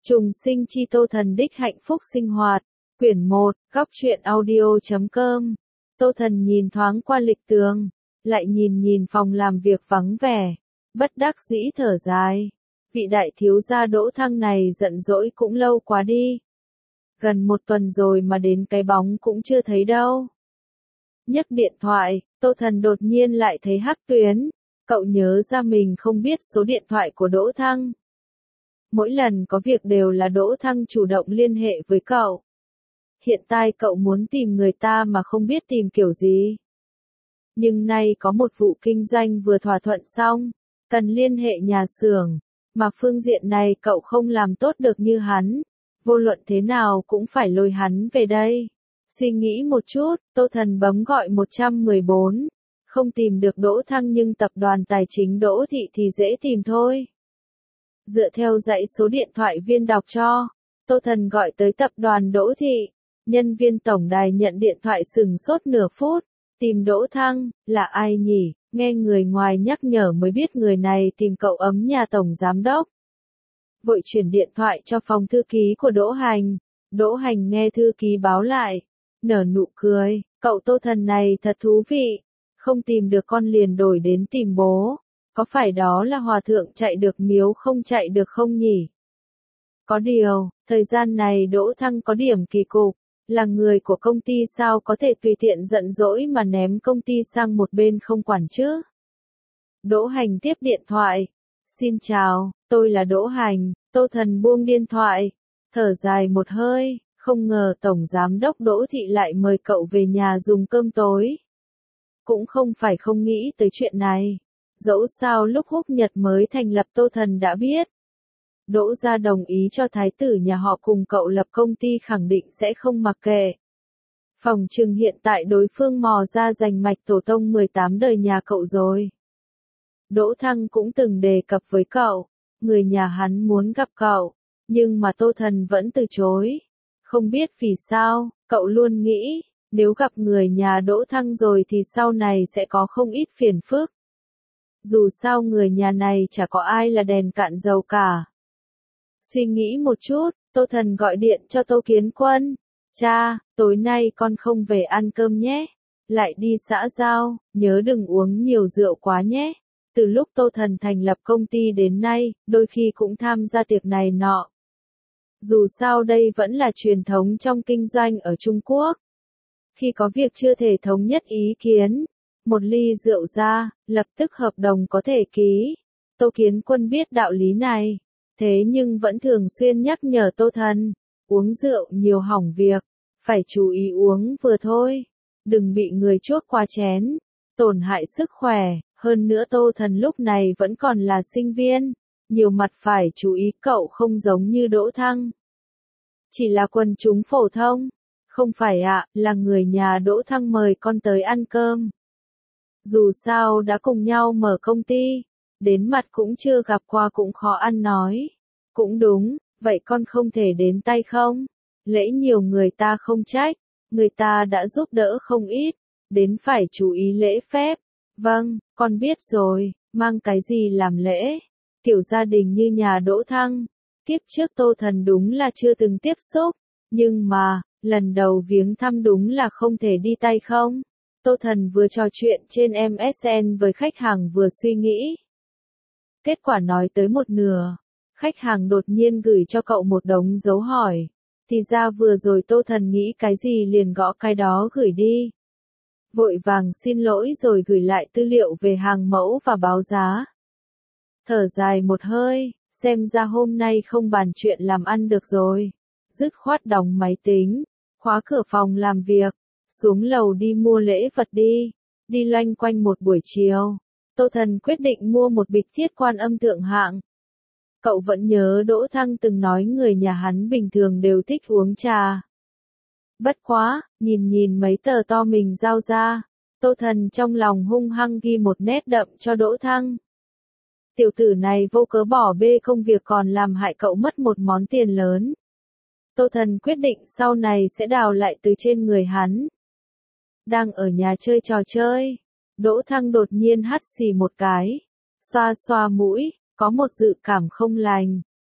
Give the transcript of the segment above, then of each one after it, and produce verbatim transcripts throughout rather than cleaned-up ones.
Trùng sinh chi Tô Thần đích hạnh phúc sinh hoạt, quyển một, góc truyện audio chấm com. Tô Thần nhìn thoáng qua lịch tường, lại nhìn nhìn phòng làm việc vắng vẻ, bất đắc dĩ thở dài. Vị đại thiếu gia Đỗ Thăng này giận dỗi cũng lâu quá đi. Gần một tuần rồi mà đến cái bóng cũng chưa thấy đâu. Nhấc điện thoại, Tô Thần đột nhiên lại thấy Hắc Tuyến. Cậu nhớ ra mình không biết số điện thoại của Đỗ Thăng. Mỗi lần có việc đều là Đỗ Thăng chủ động liên hệ với cậu. Hiện tại cậu muốn tìm người ta mà không biết tìm kiểu gì. Nhưng nay có một vụ kinh doanh vừa thỏa thuận xong, cần liên hệ nhà xưởng, mà phương diện này cậu không làm tốt được như hắn. Vô luận thế nào cũng phải lôi hắn về đây. Suy nghĩ một chút, Tô Thần bấm gọi một một bốn. Không tìm được Đỗ Thăng nhưng tập đoàn tài chính Đỗ Thị thì dễ tìm thôi. Dựa theo dãy số điện thoại viên đọc cho, Tô Thần gọi tới tập đoàn Đỗ Thị. Nhân viên tổng đài nhận điện thoại sừng sốt nửa phút. Tìm Đỗ Thăng, là ai nhỉ? Nghe người ngoài nhắc nhở mới biết người này tìm cậu ấm nhà tổng giám đốc. Vội chuyển điện thoại cho phòng thư ký của Đỗ Hành. Đỗ Hành nghe thư ký báo lại, nở nụ cười, cậu Tô Thần này thật thú vị. Không tìm được con liền đổi đến tìm bố. Có phải đó là hòa thượng chạy được miếu không chạy được không nhỉ? Có điều, thời gian này Đỗ Thăng có điểm kỳ cục. Là người của công ty sao có thể tùy tiện giận dỗi mà ném công ty sang một bên không quản chứ? Đỗ Hành tiếp điện thoại. Xin chào, tôi là Đỗ Hành. Tô Thần buông điện thoại. Thở dài một hơi, không ngờ Tổng Giám đốc Đỗ Thị lại mời cậu về nhà dùng cơm tối. Cũng không phải không nghĩ tới chuyện này. Dẫu sao lúc Húc Nhật mới thành lập Tô Thần đã biết. Đỗ gia đồng ý cho thái tử nhà họ cùng cậu lập công ty khẳng định sẽ không mặc kệ. Phòng trừng hiện tại đối phương mò ra giành mạch tổ tông mười tám đời nhà cậu rồi. Đỗ Thăng cũng từng đề cập với cậu, người nhà hắn muốn gặp cậu, nhưng mà Tô Thần vẫn từ chối. Không biết vì sao, cậu luôn nghĩ, nếu gặp người nhà Đỗ Thăng rồi thì sau này sẽ có không ít phiền phức. Dù sao người nhà này chả có ai là đèn cạn dầu cả. Suy nghĩ một chút, Tô Thần gọi điện cho Tô Kiến Quân. Cha, tối nay con không về ăn cơm nhé. Lại đi xã giao, nhớ đừng uống nhiều rượu quá nhé. Từ lúc Tô Thần thành lập công ty đến nay, đôi khi cũng tham gia tiệc này nọ. Dù sao đây vẫn là truyền thống trong kinh doanh ở Trung Quốc. Khi có việc chưa thể thống nhất ý kiến, một ly rượu ra, lập tức hợp đồng có thể ký. Tô Kiến Quân biết đạo lý này. Thế nhưng vẫn thường xuyên nhắc nhở Tô Thần, uống rượu nhiều hỏng việc, phải chú ý uống vừa thôi, đừng bị người chuốc qua chén, tổn hại sức khỏe, hơn nữa Tô Thần lúc này vẫn còn là sinh viên, nhiều mặt phải chú ý cậu không giống như Đỗ Thăng. Chỉ là quần chúng phổ thông, không phải ạ, là người nhà Đỗ Thăng mời con tới ăn cơm. Dù sao đã cùng nhau mở công ty. Đến mặt cũng chưa gặp qua cũng khó ăn nói. Cũng đúng, vậy con không thể đến tay không? Lễ nhiều người ta không trách, người ta đã giúp đỡ không ít, đến phải chú ý lễ phép. Vâng, con biết rồi, mang cái gì làm lễ? Kiểu gia đình như nhà Đỗ Thăng. Kiếp trước Tô Thần đúng là chưa từng tiếp xúc, nhưng mà, lần đầu viếng thăm đúng là không thể đi tay không? Tô Thần vừa trò chuyện trên em ét en với khách hàng vừa suy nghĩ. Kết quả nói tới một nửa, khách hàng đột nhiên gửi cho cậu một đống dấu hỏi. Thì ra vừa rồi Tô Thần nghĩ cái gì liền gõ cái đó gửi đi. Vội vàng xin lỗi rồi gửi lại tư liệu về hàng mẫu và báo giá. Thở dài một hơi, xem ra hôm nay không bàn chuyện làm ăn được rồi. Dứt khoát đóng máy tính, khóa cửa phòng làm việc, xuống lầu đi mua lễ vật đi. Đi loanh quanh một buổi chiều. Tô Thần quyết định mua một bịch thiết quan âm thượng hạng. Cậu vẫn nhớ Đỗ Thăng từng nói người nhà hắn bình thường đều thích uống trà. Bất quá, nhìn nhìn mấy tờ to mình giao ra, Tô Thần trong lòng hung hăng ghi một nét đậm cho Đỗ Thăng. Tiểu tử này vô cớ bỏ bê công việc còn làm hại cậu mất một món tiền lớn. Tô Thần quyết định sau này sẽ đào lại từ trên người hắn. Đang ở nhà chơi trò chơi. Đỗ Thăng đột nhiên hắt xì một cái, xoa xoa mũi, có một dự cảm không lành,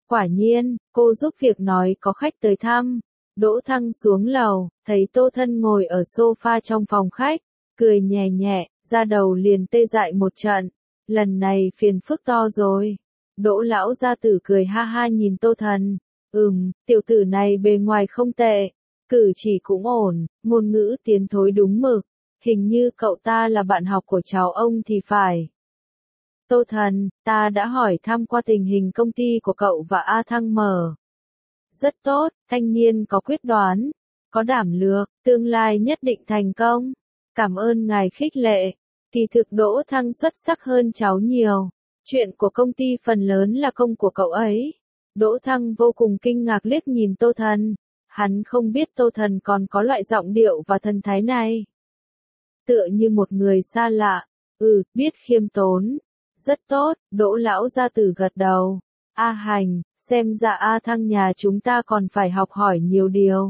Quả nhiên, cô giúp việc nói có khách tới thăm. Đỗ Thăng xuống lầu, thấy Tô Thân ngồi ở sofa trong phòng khách, cười nhẹ nhẹ, da đầu liền tê dại một trận. Lần này phiền phức to rồi. Đỗ lão gia tử cười ha ha nhìn Tô Thần. Ừm, tiểu tử này bề ngoài không tệ, cử chỉ cũng ổn, ngôn ngữ tiến thối đúng mực. Hình như cậu ta là bạn học của cháu ông thì phải. Tô Thần, ta đã hỏi thăm qua tình hình công ty của cậu và A Thăng mở. Rất tốt, thanh niên có quyết đoán, có đảm lược, tương lai nhất định thành công. Cảm ơn ngài khích lệ. Kỳ thực Đỗ Thăng xuất sắc hơn cháu nhiều. Chuyện của công ty phần lớn là công của cậu ấy. Đỗ Thăng vô cùng kinh ngạc liếc nhìn Tô Thần. Hắn không biết Tô Thần còn có loại giọng điệu và thần thái này. Tựa như một người xa lạ. Ừ, biết khiêm tốn. Rất tốt, Đỗ lão gia tử gật đầu. A Hành, xem ra A Thăng nhà chúng ta còn phải học hỏi nhiều điều.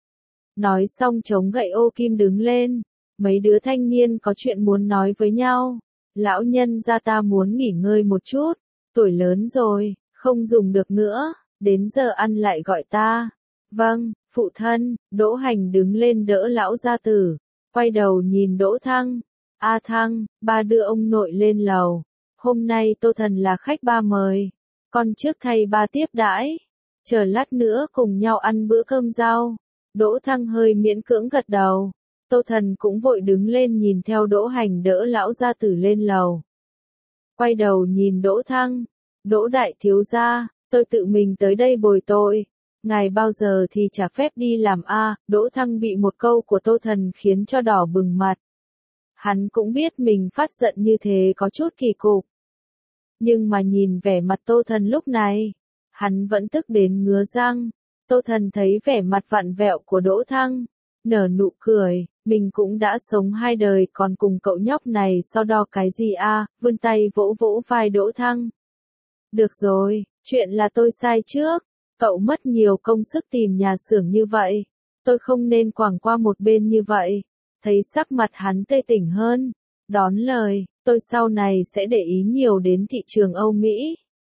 Nói xong chống gậy ô kim đứng lên. Mấy đứa thanh niên có chuyện muốn nói với nhau. Lão nhân gia ta muốn nghỉ ngơi một chút. Tuổi lớn rồi, không dùng được nữa. Đến giờ ăn lại gọi ta. Vâng, phụ thân. Đỗ Hành đứng lên đỡ lão gia tử. Quay đầu nhìn Đỗ Thăng. A Thăng, ba đưa ông nội lên lầu. Hôm nay Tô Thần là khách ba mời. Con trước thay ba tiếp đãi. Chờ lát nữa cùng nhau ăn bữa cơm rau. Đỗ Thăng hơi miễn cưỡng gật đầu. Tô Thần cũng vội đứng lên nhìn theo Đỗ Hành đỡ lão gia tử lên lầu. Quay đầu nhìn Đỗ Thăng. Đỗ đại thiếu gia, tôi tự mình tới đây bồi tội. Ngài bao giờ thì trả phép đi làm a? Đỗ Thăng bị một câu của Tô Thần khiến cho đỏ bừng mặt. Hắn cũng biết mình phát giận như thế có chút kỳ cục. Nhưng mà nhìn vẻ mặt Tô Thần lúc này, hắn vẫn tức đến ngứa răng. Tô Thần thấy vẻ mặt vặn vẹo của Đỗ Thăng, nở nụ cười, mình cũng đã sống hai đời còn cùng cậu nhóc này so đo cái gì a? Vươn tay vỗ vỗ vai Đỗ Thăng. Được rồi, chuyện là tôi sai trước, cậu mất nhiều công sức tìm nhà xưởng như vậy, tôi không nên quẳng qua một bên như vậy. Thấy sắc mặt hắn tê tỉnh hơn, đón lời, tôi sau này sẽ để ý nhiều đến thị trường Âu Mỹ.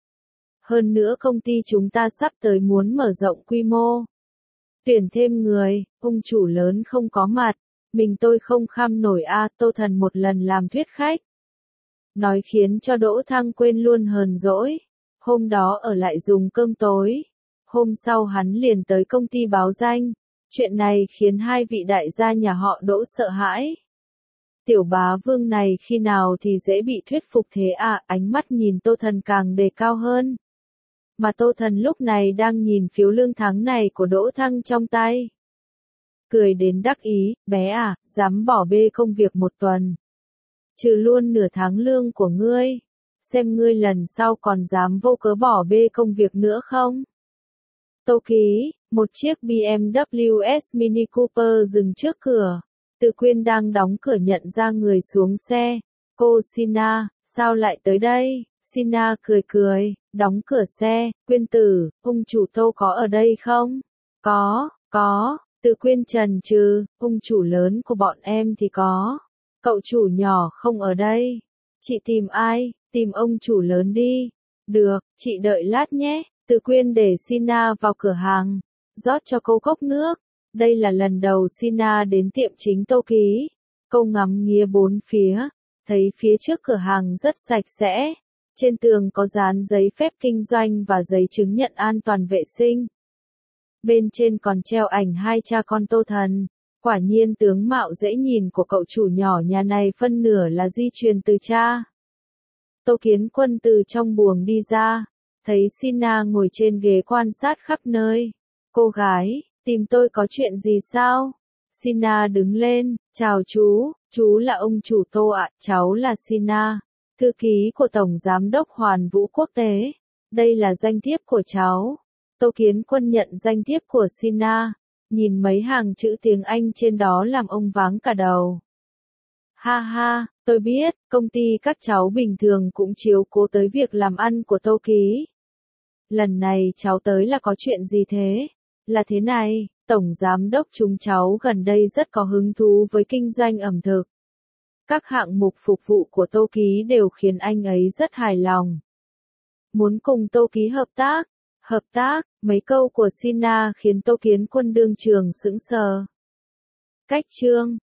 Hơn nữa công ty chúng ta sắp tới muốn mở rộng quy mô. Tuyển thêm người, ông chủ lớn không có mặt, mình tôi không kham nổi a. Tô Thần một lần làm thuyết khách. Nói khiến cho Đỗ Thăng quên luôn hờn dỗi. Hôm đó ở lại dùng cơm tối. Hôm sau hắn liền tới công ty báo danh. Chuyện này khiến hai vị đại gia nhà họ Đỗ sợ hãi. Tiểu bá vương này khi nào thì dễ bị thuyết phục thế à? Ánh mắt nhìn Tô Thần càng đề cao hơn. Mà Tô Thần lúc này đang nhìn phiếu lương tháng này của Đỗ Thăng trong tay. Cười đến đắc ý, bé à, dám bỏ bê công việc một tuần. Trừ luôn nửa tháng lương của ngươi. Xem ngươi lần sau còn dám vô cớ bỏ bê công việc nữa không? Tô Ký, một chiếc bê em vê ét Mini Cooper dừng trước cửa. Từ Quyên đang đóng cửa nhận ra người xuống xe. Cô Sina, sao lại tới đây? Sina cười cười, đóng cửa xe. Quyên tử, ông chủ Tô có ở đây không? Có, có. Từ Quyên trần trừ, ông chủ lớn của bọn em thì có. Cậu chủ nhỏ không ở đây. Chị tìm ai? Tìm ông chủ lớn đi. Được, chị đợi lát nhé. Từ Quyên để Sina vào cửa hàng, rót cho cô cốc nước. Đây là lần đầu Sina đến tiệm chính Tô Ký. Cô ngắm nghía bốn phía, thấy phía trước cửa hàng rất sạch sẽ. Trên tường có dán giấy phép kinh doanh và giấy chứng nhận an toàn vệ sinh. Bên trên còn treo ảnh hai cha con Tô Thần. Quả nhiên tướng mạo dễ nhìn của cậu chủ nhỏ nhà này phân nửa là di truyền từ cha. Tô Kiến Quân từ trong buồng đi ra, thấy Sina ngồi trên ghế quan sát khắp nơi. Cô gái, tìm tôi có chuyện gì sao? Sina đứng lên, chào chú, chú là ông chủ Tô ạ, cháu là Sina, thư ký của Tổng Giám đốc Hoàn Vũ Quốc tế. Đây là danh thiếp của cháu. Tô Kiến Quân nhận danh thiếp của Sina, nhìn mấy hàng chữ tiếng Anh trên đó làm ông váng cả đầu. Ha ha, tôi biết, công ty các cháu bình thường cũng chiếu cố tới việc làm ăn của Tô Ký. Lần này cháu tới là có chuyện gì thế? Là thế này, Tổng Giám đốc chúng cháu gần đây rất có hứng thú với kinh doanh ẩm thực. Các hạng mục phục vụ của Tô Ký đều khiến anh ấy rất hài lòng. Muốn cùng Tô Ký hợp tác, Hợp tác, mấy câu của Sina khiến Tô Kiến Quân đương trường sững sờ. Cách chương